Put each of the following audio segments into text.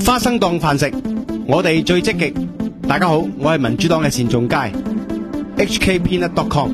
花生檔飯食，我哋最積極。大家好，我係民主黨嘅單仲偕 HKpeanut.com。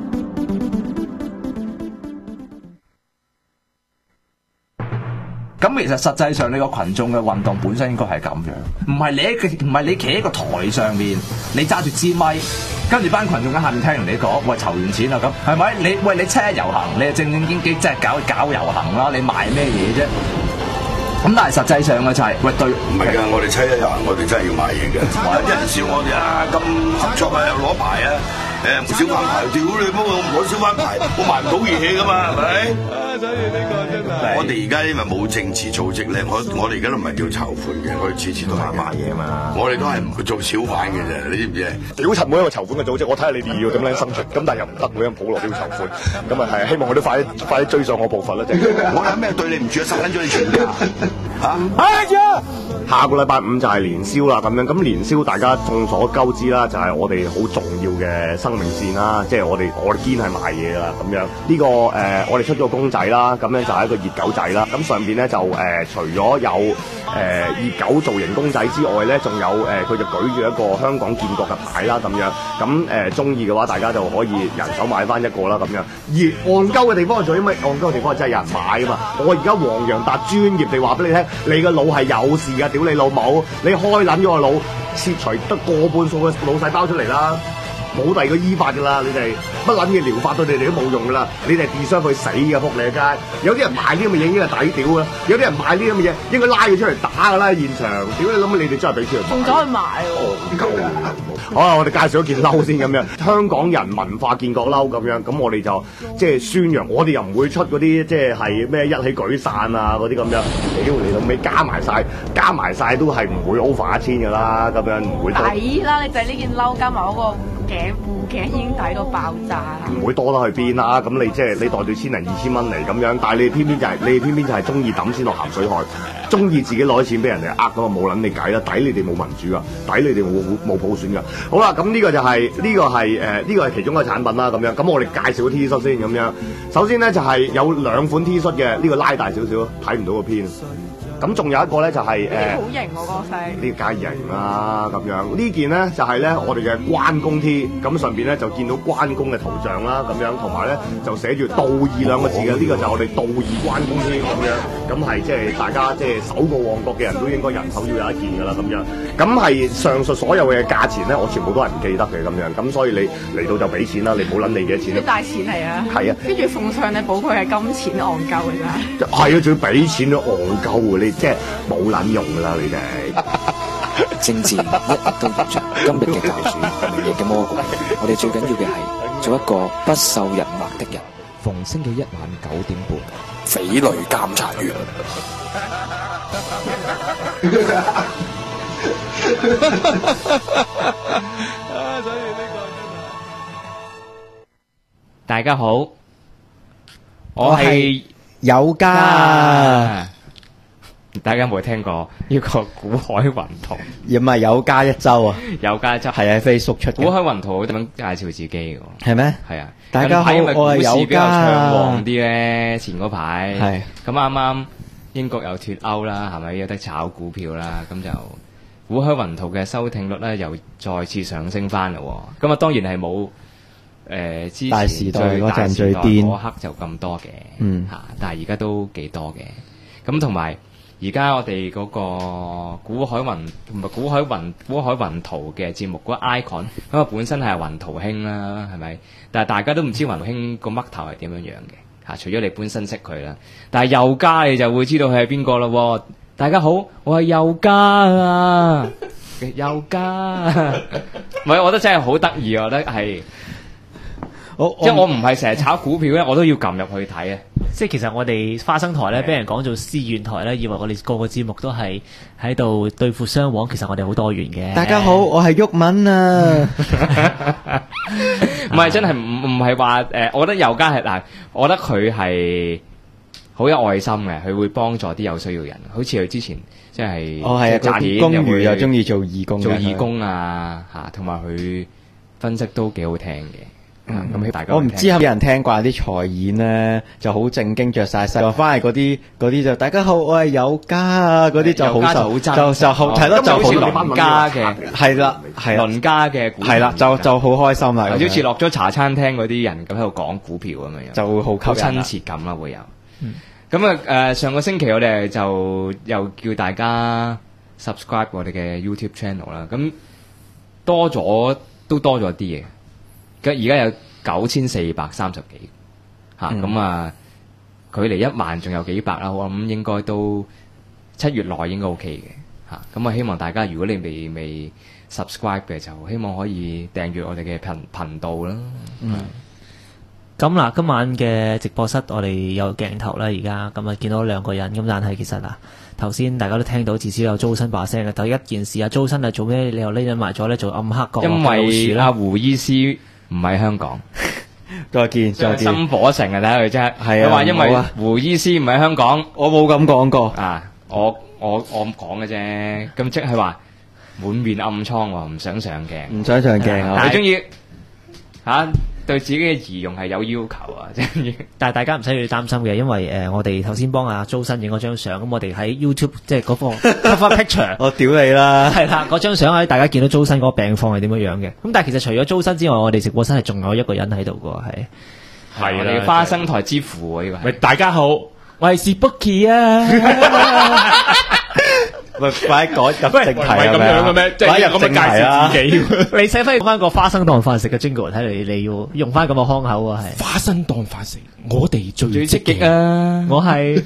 咁其實實際上你個群眾嘅運動本身應該係咁樣，唔係你企喺個台上面，你揸住支咪，跟住班群眾喺下面聽完你講，喂籌完錢啦咁，係咪？你車日遊行，你係正正經經即係搞遊行啦，你賣咩嘢啫？咁但係實際上嘅就係、喂對， 唔係㗎，我哋7-1遊行，我哋真係要買嘢嘅。一人笑我哋啊，咁合作啊，又攞牌啊，小販牌，屌你乜我唔攞小販牌，我賣唔到嘢㗎嘛，係咪？所以呢個真係。我哋而家因為冇政治組織咧，我哋而家都唔係叫籌款嘅，我哋次次都係賣嘢嘛。我哋都係唔做小販嘅啫，你知唔知？ 屌柒每一個籌款嘅組織，我睇下你哋要點樣生存，咁但係又唔得，每人普羅都要籌款，咁啊係希望佢都快啲追上我步伐啦，真係。 我有咩對你唔住啊？殺撚咗你全家嚇！ 下個禮拜5就係年宵啦，咁樣咁年宵大家眾所周知啦，就係我哋好重要嘅生命線啦，即係我哋堅係賣嘢啦，咁樣呢個我哋出咗個公仔啦，咁樣就係一個熱狗仔啦，咁上邊咧就除咗有熱狗造型公仔之外咧，仲有佢就舉住一個香港建國嘅牌啦，咁樣咁中意嘅話，大家就可以人手買翻一個啦，咁樣。而戇鳩嘅地方係做因為戇鳩嘅地方係真係有人買㗎嘛，我而家黃洋達專業地話俾你聽，你個腦係有事㗎，屌你老母！你開撚咗個腦，切除得過半數嘅腦細胞出嚟啦，冇第二個醫法㗎啦，你哋乜撚嘅療法對你哋都冇用㗎啦，你哋 deserve 去死㗎，仆你街！有啲人賣呢咁嘅嘢應該係抵屌㗎，有啲人賣呢咁嘅嘢應該拉佢出嚟打㗎啦，現場！屌你諗你哋真係俾錢仲走去買喎！ 好啦，我哋介紹一件褸先咁樣，香港人文化建國褸咁樣，咁我哋就即係宣揚，我哋又唔會出嗰啲即係咩一起舉傘啊嗰啲咁樣，屌你老味加埋晒都係唔會 over 1000㗎啦，咁樣唔會抵啦！你就係呢件褸加埋嗰個護頸已經抵到爆炸啦！ 唔會多得去邊啦，咁你即係你袋住1000零2000蚊嚟咁樣，但係你偏偏就係中意抌錢落鹹水海，中意自己攞錢俾人哋呃咁啊，冇撚你計啦，抵你哋冇民主啊，抵你哋冇普選㗎。好啦，咁呢個係其中一個產品啦，咁樣。咁我哋介紹個 T 恤先咁樣。首先咧就係有2款 T 恤嘅，呢個拉大少少，睇唔到個片。咁仲有一個咧就係好型喎個色， 呢個梗係型啦咁樣。呢件咧就係咧我哋嘅關公 T，咁上邊咧就見到關公嘅圖像啦咁樣，同埋咧就寫住道義2個字嘅，呢個就係我哋道義關公 T 咁樣。咁係即係大家即係守過旺角嘅人都應該人手要有一件㗎啦咁樣。咁係上述所有嘅價錢咧，我全部都係唔記得嘅咁樣。咁所以你嚟到就俾錢啦，你冇撚你幾多錢。 啲大錢嚟啊！ 係啊，跟住奉上你寶貴係金錢戇鳩㗎咋。 係啊，仲要俾錢都戇鳩㗎，你即係冇撚用㗎啦，你哋。 政治一日都延續，今日嘅教主，明日嘅魔鬼。我哋最緊要嘅係做一個不受人劃的人。逢星期一晚9點半，匪類監察員。 大家好，我係有家。大家有冇聽過呢個古海雲圖？ 唔係有家一周啊， 有家一周係喺 Facebook 出嘅。 古海雲圖點樣介紹自己嘅？ 係咩？ 係啊， 大家好，我係有家暢旺啲咧，前嗰排係咁啱啱英國又脫歐啦，係咪有得炒股票啦？咁就古海雲圖嘅收聽率咧又再次上升翻啦。咁啊，當然係冇之前大時代嗰陣最癲嗰刻就咁多嘅，但係而家都幾多嘅。咁同埋而家我哋嗰個古海雲圖嘅節目嗰個 icon， 咁啊本身係雲圖兄啦，係咪？但係大家都唔知雲圖兄個嘜頭係點樣樣嘅嚇，除咗你本身識佢啦。但係佑嘉你就會知道佢係邊個咯。大家好，我係佑嘉啊，佑嘉，唔係，我覺得真係好得意，我覺得係。即係我唔係成日炒股票咧，我都要撳入去睇啊！ 即係其實我哋花生台咧，俾人講做思源台咧，以為我哋個個節目都係喺度對付雙簧，其實我哋好多元嘅。 大家好，我係毓民啊！ 唔係真係唔係話我覺得佑嘉係嗱，我覺得佢係好有愛心嘅，佢會幫助啲有需要人，好似佢之前即係賺錢公餘又中意做義工啊嚇，同埋佢分析都幾好聽嘅。 咁大家我唔知有人聽慣啲財演咧，就好正經着晒細，翻嚟嗰啲就大家好，我係有家啊，嗰啲就好受，就好係咯，就好鄰家嘅， 係啦，係鄰家嘅， 係啦，就好開心啦， 好似落咗茶餐廳嗰啲人咁喺度講股票咁樣， 就會好親切感啦，會有。咁啊上個星期我哋就又叫大家 subscribe 我哋嘅 YouTube channel 啦，咁都多咗啲嘢。而家有9430幾嚇，咁啊距離1萬仲有幾百啦，我諗應該都7月內應該 OK 嘅嚇。咁啊希望大家如果你未 subscribe 嘅，就希望可以訂閱我哋嘅頻道啦。 咁嗱，今晚嘅直播室我哋有鏡頭啦，而家咁啊見到兩個人，咁但係其實嗱，頭先大家都聽到至少有租新把聲嘅。第一件事啊，租新係做咩？你又匿埋咗咧做暗黑角？ 因為阿胡醫師唔喺香港。 再見。 心火成啊！睇下佢真係。 係啊。 佢話因為胡醫師唔喺香港， 我冇咁講過。 啊，我講嘅啫。咁即係話滿面暗瘡喎，唔想上鏡。 唔想上鏡啊！ 你中意嚇？對自己嘅儀容係有要求啊！真係， 但係大家唔使要擔心嘅，因為我哋頭先幫阿租新影嗰張相，咁我哋喺 YouTube 即係嗰個 cover picture， 我屌你啦！ 係啦，嗰張相喺大家見到租新嗰個病況係點樣樣嘅。咁但係其實除咗租新之外，我哋直播室係仲有一個人喺度嘅，係我哋花生台之父喎，呢個係。 大家好， 我係是 Bookie 啊！ 喂，快講入正題係咪咁樣嘅咩？即係咁樣介紹自己。 你寫翻個花生檔飯食嘅 jingle，睇嚟你要用翻咁嘅腔口啊！係花生檔飯食，我哋最積極啊！ 我係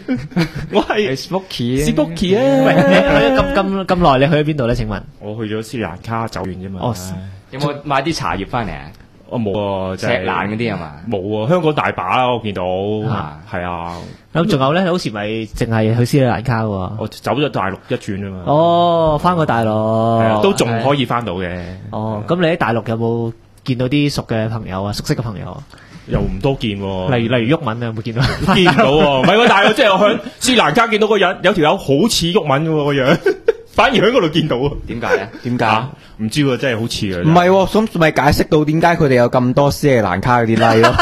Spooky， 是 Bookie 啊！喂，你咁耐，你去咗邊度咧？請問我去咗斯里蘭卡走完啫嘛。 哦，有冇買啲茶葉翻嚟啊？ 我冇啊， 石蘭嗰啲係嘛？ 冇啊，香港大把啦，我見到係啊。 咁仲有咧，好似咪淨係去斯里蘭卡喎？ 我走咗大陸一轉啫嘛。 哦，翻過大陸， 都仲可以翻到嘅。 哦，咁你喺大陸有冇見到啲熟嘅朋友啊？熟悉嘅朋友啊？ 又唔多見喎。 例如毓民啊，有冇見到？ 見唔到喎，唔係喎，但係即係我喺斯里蘭卡見到個人，有條友好似毓民嘅喎個樣。反而喺嗰度見到啊？ 點解咧？ 點解？ 唔知喎，真係好似啊！ 唔係喎，咁咪解釋到點解佢哋有咁多斯里蘭卡嗰啲 like 咯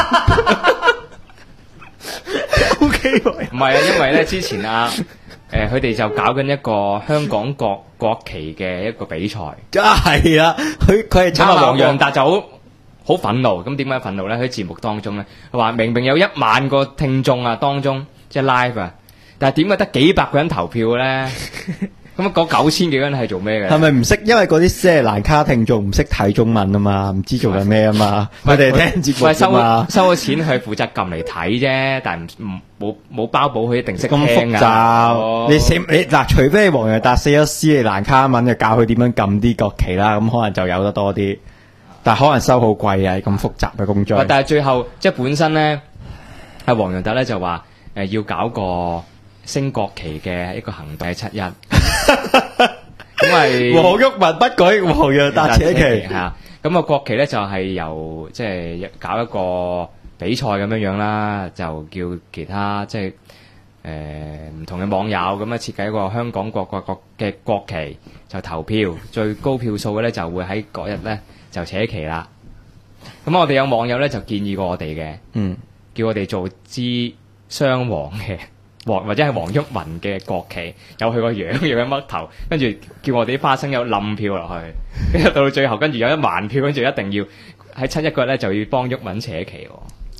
？OK， 唔係啊，因為咧之前佢哋就搞緊一個香港國旗嘅一個比賽。 係啊，佢係參加黃洋達就好憤怒。咁點解憤怒咧？喺節目當中咧，佢話明明有1萬個聽眾啊，當中即係 live 啊。但係點解得幾百個人投票咧？咁嗰9000幾個人係做咩嘅？ 係咪唔識？因為嗰啲斯里蘭卡聽眾唔識睇中文啊嘛，唔知做緊咩啊嘛。佢哋聽節目啫嘛。 收咗錢佢負責撳嚟睇啫，但係冇包保佢一定識聽咁複雜。你嗱，除非黃洋達死咗斯里蘭卡文，就教佢點樣撳啲國旗啦，咁可能就有得多啲。但係可能收好貴啊，咁複雜嘅工序。 但係最後即係本身咧，阿黃洋達咧就話要搞個升國旗嘅一個行動喺7·1，咁係黃毓民不舉，黃洋達扯旗嚇。咁啊國旗咧就係由即係搞一個比賽咁樣啦，就叫其他即係唔同嘅網友咁樣設計一個香港國嘅國旗，就投票，最高票數嘅咧就會喺嗰日咧就扯旗啦。咁我哋有網友咧就建議過我哋嘅，叫我哋做支雙黃嘅。或者係黃毓民嘅國旗，有佢個樣，有佢嘜頭，跟住叫我哋啲花生友冧票落去，跟住到最後，跟住有1萬票，跟住一定要喺7·1嗰日咧就要幫毓民扯旗。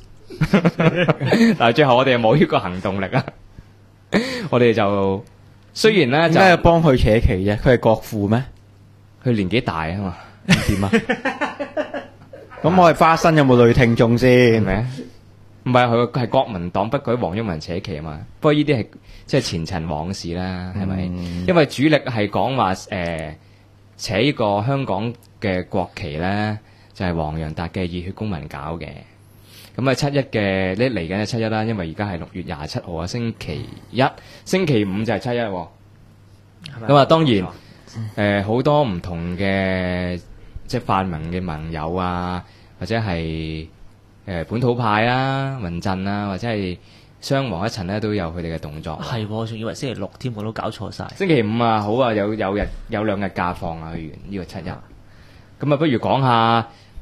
但係最後我哋冇呢個行動力啊！我哋就雖然咧就點解要幫佢扯旗啫？佢係國父咩？ 佢年紀大啊嘛，點啊？ 咁我係花生有冇女聽眾先？係咪？ 唔係，佢係國民黨不舉黃毓民扯旗啊嘛，不過呢啲係即係前塵往事啦，係咪？因為主力係講話扯呢個香港嘅國旗咧，就係黃洋達嘅熱血公民搞嘅。咁啊7·1嘅呢嚟緊嘅7·1啦，因為而家係6月27號啊，星期一、星期五就係7·1喎。咁啊當然好多唔同嘅即係泛民嘅盟友啊，或者係本土派啊、民陣啊，或者係雙黃一層咧，都有佢哋嘅動作。 係，我仲以為星期6添，我都搞錯晒。 星期5啊，好啊，有2日假放啊，去完呢個7·1。咁啊，不如講下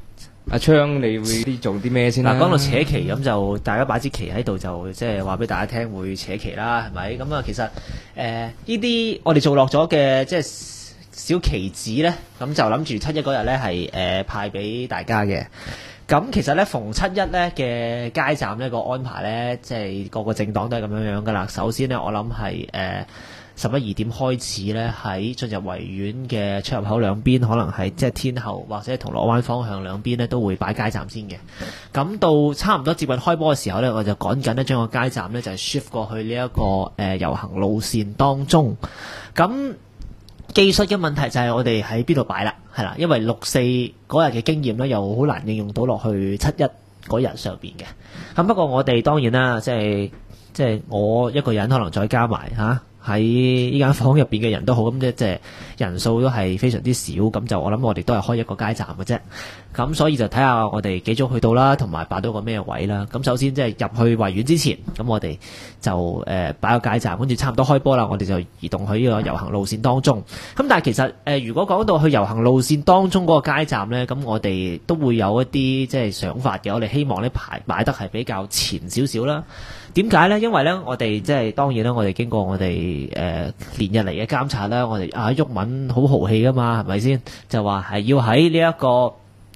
阿昌，你會做啲咩先啦？ 嗱，講到扯旗咁就大家擺支旗喺度，就即係話俾大家聽會扯旗啦，係咪？咁啊，其實呢啲我哋做落咗嘅即係小旗子咧，咁就諗住7·1嗰日咧係派俾大家嘅。咁其實咧逢7·1咧嘅街站呢個安排咧，即係個個政黨都係咁樣噶啦。首先咧，我諗係11、2點開始咧，喺進入維園嘅出入口兩邊，可能係即係天后或者係銅鑼灣方向兩邊咧，都會擺街站先嘅。咁到差唔多接近開波嘅時候咧，我就趕緊咧將個街站咧就係 shift 過去呢一個遊行路線當中。咁技術嘅問題就係我哋喺邊度擺啦，係啦，因為6·4嗰日嘅經驗咧，又好難應用到落去7·1嗰日上邊嘅。咁不過我哋當然啦，即係我一個人可能再加埋嚇。喺呢間房入邊嘅人都好，咁即係人數都係非常之少，咁就我諗我哋都係開一個街站嘅啫。咁所以就睇下我哋幾早去到啦，同埋擺到個咩位啦。咁首先即係入去維園之前，咁我哋就擺個街站，跟住差唔多開波啦，我哋就移動去呢個遊行路線當中。咁但係其實如果講到去遊行路線當中嗰個街站呢，咁我哋都會有一啲即係想法嘅。我哋希望呢擺得係比較前少少啦。點解呢？因為呢，我哋即係當然啦，我哋經過我哋連日嚟嘅監察啦，我哋毓民好豪氣噶嘛，係咪先？就話係要喺呢一個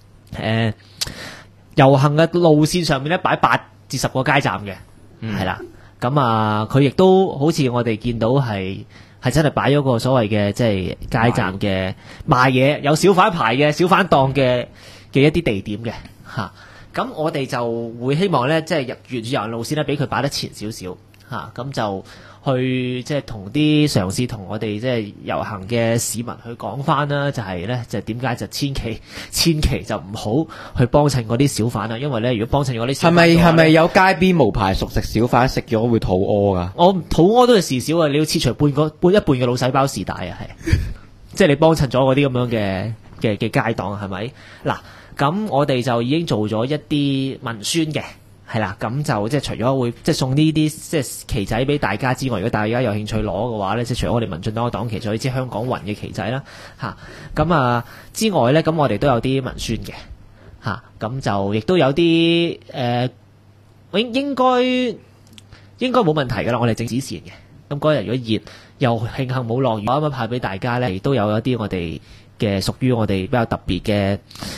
遊行嘅路線上面咧擺8至10個街站嘅，係啦。咁啊，佢亦都好似我哋見到係真係擺咗個所謂嘅即係街站嘅賣嘢，有小販牌嘅小販檔嘅一啲地點嘅嚇。咁我哋就會希望咧，即係入沿住遊行路線咧，俾佢擺得前少少嚇，咁就去即係同啲嘗試同我哋即係遊行嘅市民去講翻啦，就係咧就點解就千祈就唔好去幫襯嗰啲小販啦，因為咧如果幫襯嗰啲小販係咪有街邊無牌熟食小販食咗會肚屙噶？ 我肚屙都係事少啊，你要切除一半嘅腦細胞是大啊，係即係你幫襯咗嗰啲咁樣嘅街檔係咪嗱？咁我哋就已經做咗一啲文宣嘅，係啦，咁就即係除咗會即係送呢啲即係旗仔俾大家之外，如果大家有興趣攞嘅話咧，即係除咗我哋民進黨嘅黨旗，仲有支香港雲嘅旗仔啦，咁之外咧，咁我哋都有啲文宣嘅，咁就亦都有啲應該冇問題噶啦，我哋正指示嘅。咁嗰日如果熱又慶幸冇落雨，啱啱派俾大家咧，亦都有一啲我哋嘅屬於我哋比較特別嘅。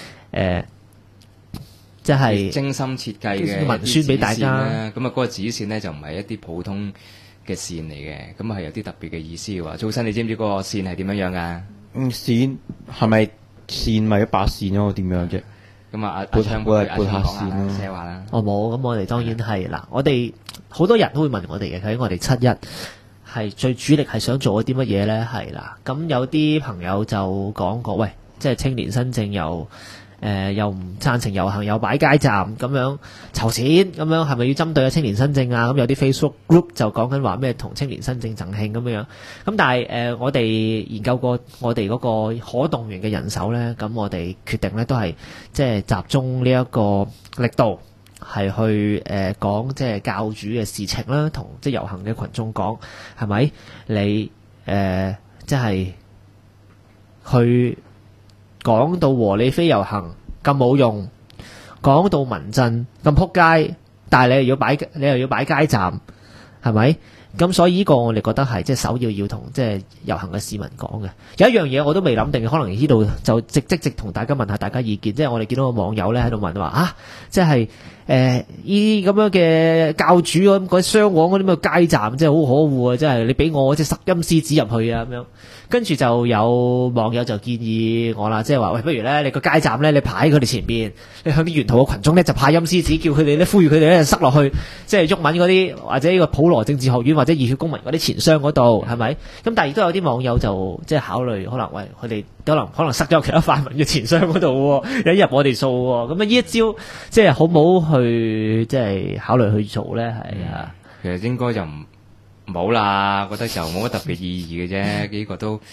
即係精心設計嘅文宣俾大家。 咁嗰個指線呢，就唔係一啲普通嘅線嚟嘅，咁係有啲特別嘅意思嘅喎。祖新，你知唔知嗰個線係點樣樣噶？ 線係咪線咪一把線咯？點樣啫？ 咁阿昌會撥下線咯。 寫話啦。 我冇，咁我哋當然係嗱，我哋好多人都會問我哋嘅，究竟我哋7·1係最主力係想做一啲乜嘢咧？係啦，咁有啲朋友就講過，喂，即係青年新政又唔贊成遊行，又擺街站咁樣籌錢，咁樣係咪要針對青年新政啊？咁有啲 Facebook group 就講緊話咩同青年新政贈慶咁樣。咁但係我哋研究過我哋嗰個可動員嘅人手咧，咁我哋決定咧都係即係集中呢一個力度係去講即係教主嘅事情啦，同即係遊行嘅群眾講係咪你即係去。講到和理非遊行咁冇用，講到民陣咁撲街，但係你又要擺街站，係咪？咁所以呢個我哋覺得係即係首要同即係遊行嘅市民講嘅。有一樣嘢我都未諗定，可能呢度就直同大家問下大家意見。即係我哋見到個網友咧喺度問話即係呢啲咁樣嘅教主嗰啲雙黃嗰啲咁嘅街站，真係好可惡啊！即係你俾我即係塞陰司紙入去啊咁樣。跟住就有網友就建議我啦，即係話喂，不如咧你個街站咧，你排喺佢哋前邊，你向啲沿途嘅群眾咧就派陰司紙，叫佢哋咧呼籲佢哋咧塞落去，即係毓民嗰啲或者呢個普羅政治學院或者熱血公民嗰啲錢箱嗰度，係咪？咁但係亦都有啲網友就即係考慮，可能喂佢哋可能塞咗其他泛民嘅錢箱嗰度，引入我哋數喎。咁呢一招即係好唔好去即係考慮去做咧？係啊， 其實應該就冇啦，覺得就冇乜特別意義嘅啫。呢個都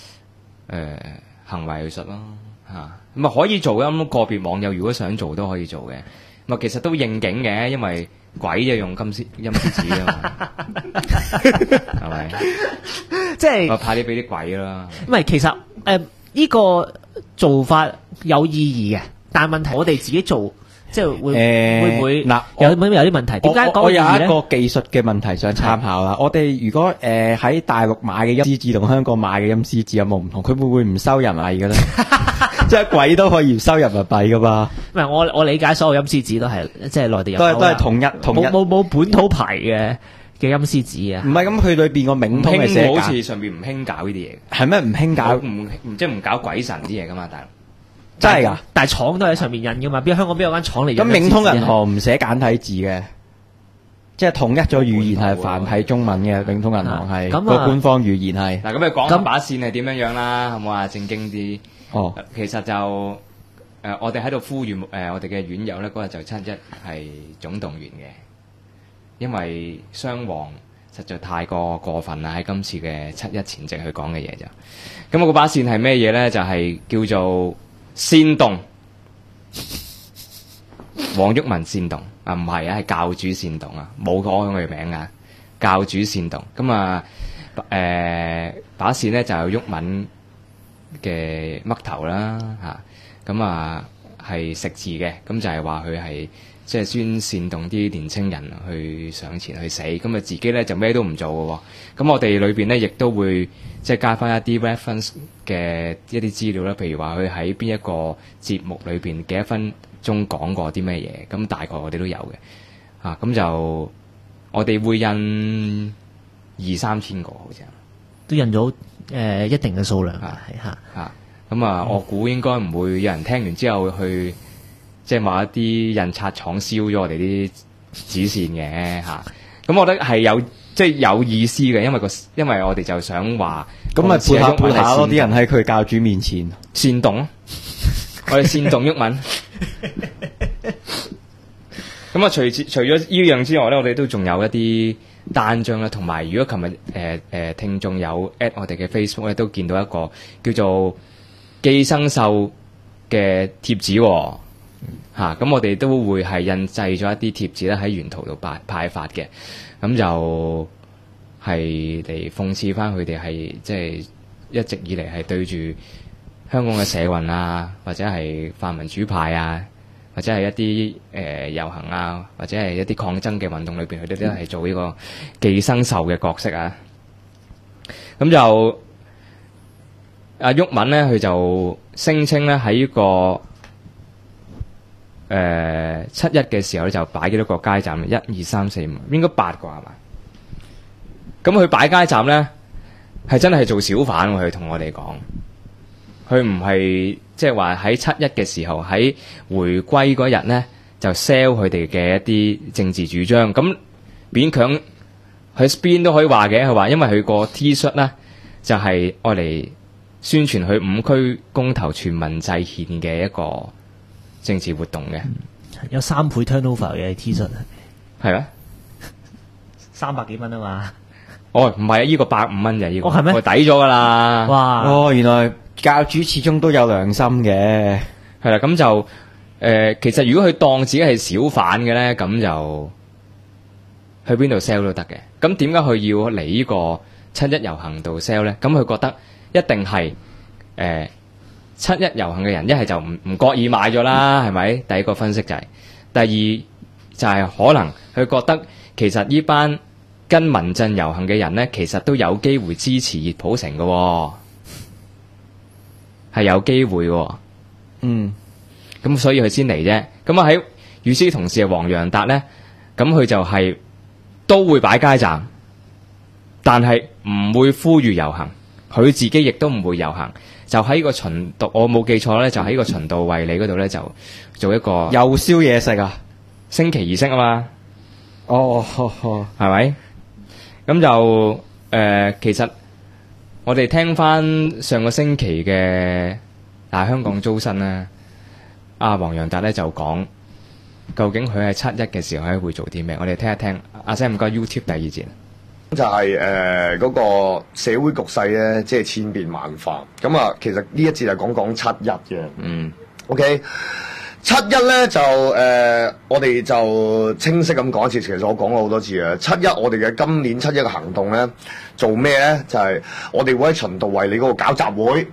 行為藝術咯嚇，咁可以做嘅。咁個別網友如果想做都可以做嘅。咁其實都應景嘅，因為鬼就用陰司紙啊嘛，係咪？ 即係我派啲俾啲鬼啦。 唔係，其實呢個做法有意義嘅。 但係問題我哋自己做，即係會唔會嗱有啲問題？點解講我有一意義咧？ 個技術嘅問題想參考啦。我哋如果喺大陸買嘅陰司紙同香港買嘅陰司紙有冇唔同？佢會唔會唔收人民幣嘅咧？即係鬼都可以唔收人民幣噶嘛？ 唔係我理解所有陰司紙都係即係內地入口都係統一冇本土牌嘅陰司紙啊？ 唔係咁，佢裏邊個冥通係寫好似上邊唔興搞呢啲嘢， 係咩唔興搞？ 即係唔搞鬼神啲嘢噶嘛，大陸。 真係㗎， 但係廠都喺上面印噶嘛？邊香港邊有間廠嚟？ 咁冥通銀行唔寫簡體字嘅，即係統一咗語言係繁體中文嘅。冥通銀行係個官方語言係。 嗱，咁你講把線係點樣啦？好唔好啊？正經啲。 哦， 其實就我哋喺度呼籲我哋嘅院友咧，嗰日就7·1係總動員嘅，因為雙黃實在太過分啦！喺今次嘅7·1前夕去講嘅嘢就，咁我嗰把線係咩嘢咧？就係叫做煽動，黃毓民煽動啊，唔係啊，係教主煽動啊，冇講佢名啊，教主煽動。咁啊把線咧就有毓民嘅嘜頭啦嚇，咁係食字嘅，咁就係話佢係即係宣煽動啲年青人去上前去死，咁啊自己咧就咩都唔做嘅喎。咁我哋裏邊咧亦都會即係加翻一啲 reference 嘅一啲資料啦，譬如話佢喺邊一個節目裏邊幾多分鐘講過啲咩嘢，咁大概我哋都有嘅嚇。咁就我哋會印2-3千個，好似都印咗一定嘅數量係嚇。 咁我估應該唔會有人聽完之後去即係某一啲印刷廠燒咗我哋啲紙線嘅嚇。咁我覺得係有即係有意思嘅，因為我哋就想話咁咪配下咯，啲人喺佢教主面前煽動咯，我哋煽動毓民。咁啊，除咗呢樣之外咧，我哋都仲有一啲單張啦，同埋如果琴日聽眾有 at 我哋嘅 Facebook 咧，都見到一個叫做寄生獸嘅貼紙喎。咁我哋都會係印製咗一啲貼紙咧，喺沿途度派發嘅，咁就係嚟諷刺翻佢哋係即係一直以嚟係對住香港嘅社運啊，或者係泛民主派啊，或者係一啲遊行啊，或者係一啲抗爭嘅運動裏邊，佢哋都係做呢個寄生獸嘅角色啊。咁就阿毓民咧，佢就聲稱咧喺呢個7·1嘅時候咧，就擺幾多個街站？1、2、3、4、5，應該8個係嘛？咁佢擺街站咧，係真係做小販喎。佢同我哋講，佢唔係即係話喺7·1嘅時候喺回歸嗰日咧，就 sell 佢哋嘅一啲政治主張。咁勉強佢 spin 都可以話嘅，佢話因為佢個 T 恤咧就係愛嚟宣傳佢5區公投全民制憲嘅一個政治活動嘅， 有3倍 turnover 嘅 T 恤， 係咩 ？300幾蚊啊嘛？ 哦，唔係啊，呢個150蚊就呢個， 係咩？ 我抵咗噶啦。 哇！ 哦，原來教主始終都有良心嘅， 係啦。咁就其實如果佢當自己係小販嘅咧，咁就去邊度 sell 都得嘅。咁點解佢要嚟呢個7·1遊行度 sell 咧？咁佢覺得一定係7·1遊行嘅人，一係就唔覺意買咗啦，係咪？第一個分析就係，第二就係可能佢覺得其實呢班跟民陣遊行嘅人咧，其實都有機會支持熱普城嘅喎，係有機會嘅。咁所以佢先嚟啫。咁啊喺與此同時，黃洋達咧，咁佢就係都會擺街站，但係唔會呼籲遊行，佢自己亦都唔會遊行。就喺個循道，我冇記錯咧，就喺個循道衛理嗰度咧，就做一個又燒嘢食啊！ 升旗儀式啊嘛。 哦， 係咪？咁就其實我哋聽翻上個星期嘅香港租新咧，阿黃洋達咧就講究竟佢喺7·1嘅時候咧會做啲咩？我哋聽一聽。阿 Sam 唔該 YouTube 第2節。 就係嗰個社會局勢咧，即係千變萬化。咁啊，其實呢一節係講7·1嘅。OK， 7·1咧就我哋就清晰咁講一次。其實我講過好多次嘅7·1，我哋嘅今年7·1嘅行動咧，做咩咧？就係我哋會喺循道衛理嗰度搞集會。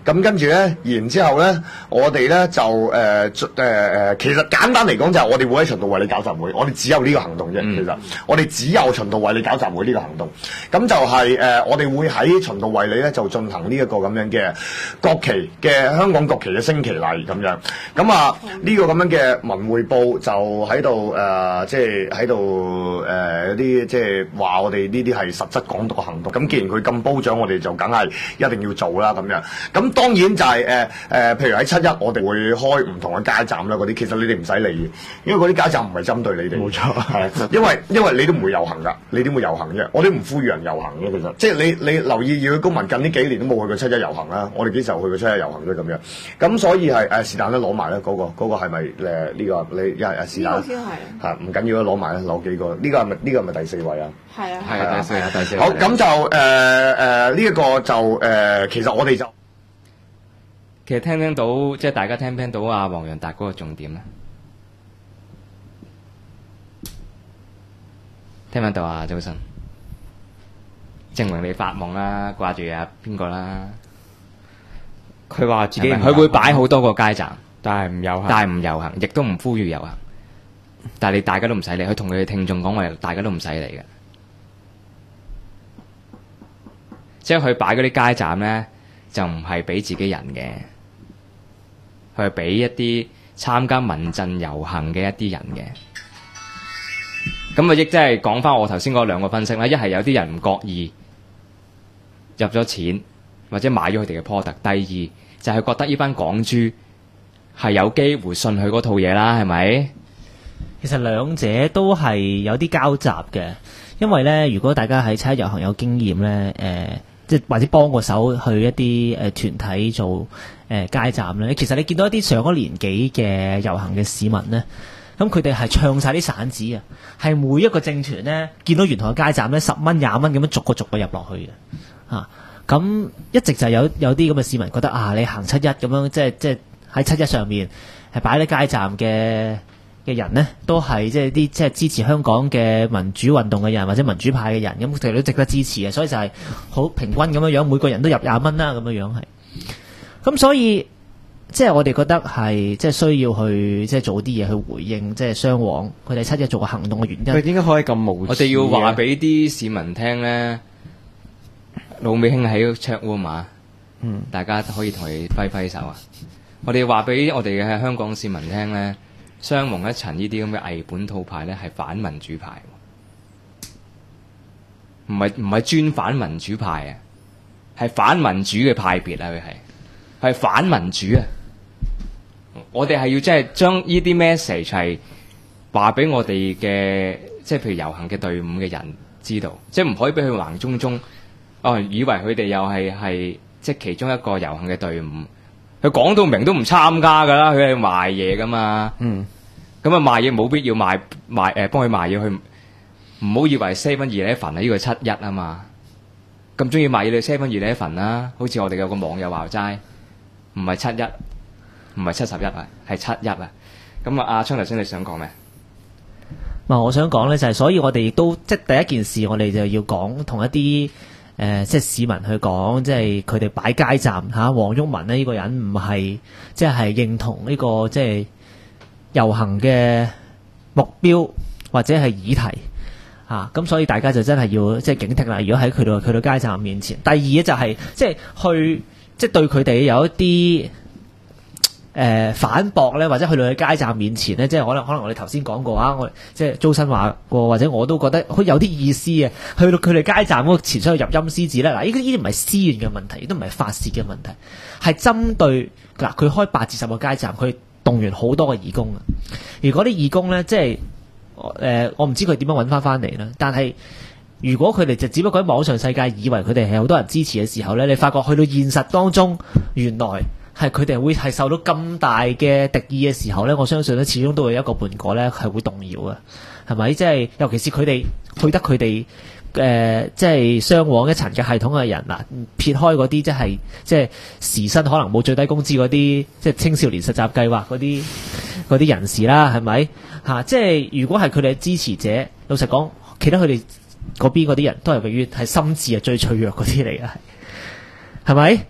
咁跟住咧，然之後咧，我哋咧就其實簡單嚟講就係我哋會喺循道衛理搞集會，我哋只有呢個行動啫。其實我哋只有循道衛理搞集會呢個行動。咁就係我哋會喺循道衛理咧就進行呢一個咁樣嘅國旗嘅香港國旗嘅升旗禮咁樣。咁啊呢個咁樣嘅文匯報就喺度即係喺度有啲即係話我哋呢啲係實質港獨嘅行動。咁既然佢咁褒獎我哋，就梗係一定要做啦咁樣。咁當然就係譬如喺七一，我哋會開唔同嘅街站啦，嗰啲其實你哋唔使理嘅，因為嗰啲街站唔係針對你哋。冇錯，係因為你都唔會遊行㗎，你點會遊行啫？我哋唔呼籲人遊行嘅，其實即係你留意議會公民近呢幾年都冇去過七一遊行啦，我哋幾時候去過七一遊行啫咁樣。咁所以係是但咧攞埋咧嗰個係咪呢個你一係是但係唔緊要啦，攞埋啦，攞幾個呢個係咪第四位啊？係啊，第四位。好咁就呢一個就其實我哋就。 其實聽到即係大家聽到阿黃洋達嗰個重點咧，聽到啊，早晨，證明你發夢啦，掛住阿邊個啦？ 佢話自己佢會擺好多個街站， 但係唔遊行， 亦都唔呼籲遊行。但係你大家都唔使理，佢同佢哋聽眾講話，大家都唔使理嘅。即係佢擺嗰啲街站咧，就唔係俾自己人嘅。佢係俾一啲參加民陣遊行嘅一啲人嘅，咁啊亦即係講翻我頭先嗰兩個分析啦。一係有啲人唔覺意入咗錢，或者買咗佢哋嘅 product。第二就係覺得呢班港豬係有機會信佢嗰套嘢啦，係咪？ 其實兩者都係有啲交集嘅，因為咧，如果大家喺七一遊行有經驗咧，即係或者幫過手去一啲團體做街站咧，其實你見到一啲上咗年紀嘅遊行嘅市民咧，咁佢哋係唱晒啲散紙啊，係每一個政團咧見到沿途嘅街站咧10蚊20蚊咁樣逐個入落去嘅嚇，咁一直就有啲咁嘅市民覺得啊，你行七一咁樣，即係喺七一上面係擺啲街站嘅人呢，都係即係啲即係支持香港嘅民主運動嘅人或者民主派嘅人，咁佢哋都值得支持嘅，所以就係好平均咁樣，每個人都入20蚊啦咁樣係。咁所以即係我哋覺得係即係需要去即係做啲嘢去回應，即係雙黃佢哋七一做個行動嘅原因。 佢點解可以咁無恥？ 我哋要話俾啲市民聽咧，盧美卿喺 chat room 啊，大家可以同佢揮手啊！我哋話俾我哋嘅香港市民聽咧。雙黃一層呢啲咁嘅偽本土派咧，係反民主派，唔係專反民主派啊，係反民主嘅派別啊，佢係反民主啊！我哋係要即係將呢啲 message 係話俾我哋嘅即係譬如遊行嘅隊伍嘅人知道，即係唔可以俾佢橫中中以為佢哋又係即係其中一個遊行嘅隊伍。佢講到明都唔參加噶啦，佢係賣嘢噶嘛。咁啊賣嘢冇必要賣幫佢賣嘢，佢唔好以為 7-11 啊，呢個7-1啊嘛。咁中意賣嘢你 7-11 啦，好似我哋有個網友話齋，唔係7-1，唔係71啊，係7-1啊。咁啊，阿昌頭先你想講咩？ 我想講咧就係，所以我哋亦都即係第一件事，我哋就要講同一啲。即係市民去講，即係佢哋擺街站嚇，黃毓民呢個人唔係即係認同呢個即係遊行嘅目標或者係議題嚇，咁所以大家就真係要即係警惕啦。如果喺佢到街站面前，第二咧就係即係去即係對佢哋有一啲反駁咧，或者去到街站面前咧，即係可能我哋頭先講過啊，我即係周生話過，或者我都覺得好有啲意思嘅。去到佢哋街站嗰個前所有入陰司紙咧，嗱，呢啲唔係私怨嘅問題，亦都唔係發泄嘅問題，係針對嗱佢開8至10個街站，佢動員好多個義工啊。如果啲義工咧，即係我唔知佢點樣揾翻嚟啦，但係如果佢哋就只不過喺網上世界以為佢哋係好多人支持嘅時候咧，你發覺去到現實當中，原來係佢哋會係受到咁大嘅敵意嘅時候咧，我相信咧始終都會有一個半個咧係會動搖嘅，係咪？即係尤其是佢哋去得佢哋即係雙黃一層嘅系統嘅人嗱，撇開嗰啲即係時薪可能冇最低工資嗰啲，即係青少年實習計劃嗰啲人士啦，係咪？即係如果係佢哋嘅支持者，老實講，企得佢哋嗰邊嗰啲人都係永遠係心智係最脆弱嗰啲嚟嘅，係咪？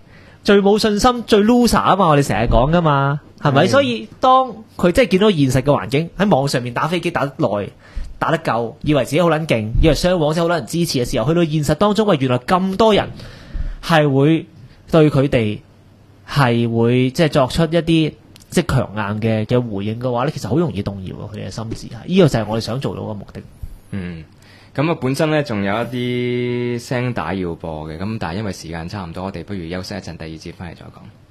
最冇信心、最 loser 啊嘛，我哋成日講噶嘛，係咪？所以當佢真係見到現實嘅環境喺網上面打飛機打得耐、打得夠，以為自己好撚勁，以為雙網先好多人支持嘅時候，去到現實當中，喂，原來咁多人係會對佢哋係會即係作出一啲即係強硬嘅回應嘅話咧，其實好容易動搖佢哋嘅心智啊！呢個就係我哋想做到嘅目的。 咁啊，本身咧仲有一啲聲帶要播嘅，咁但係因為時間差唔多，我哋不如休息一陣，第二節翻嚟再講。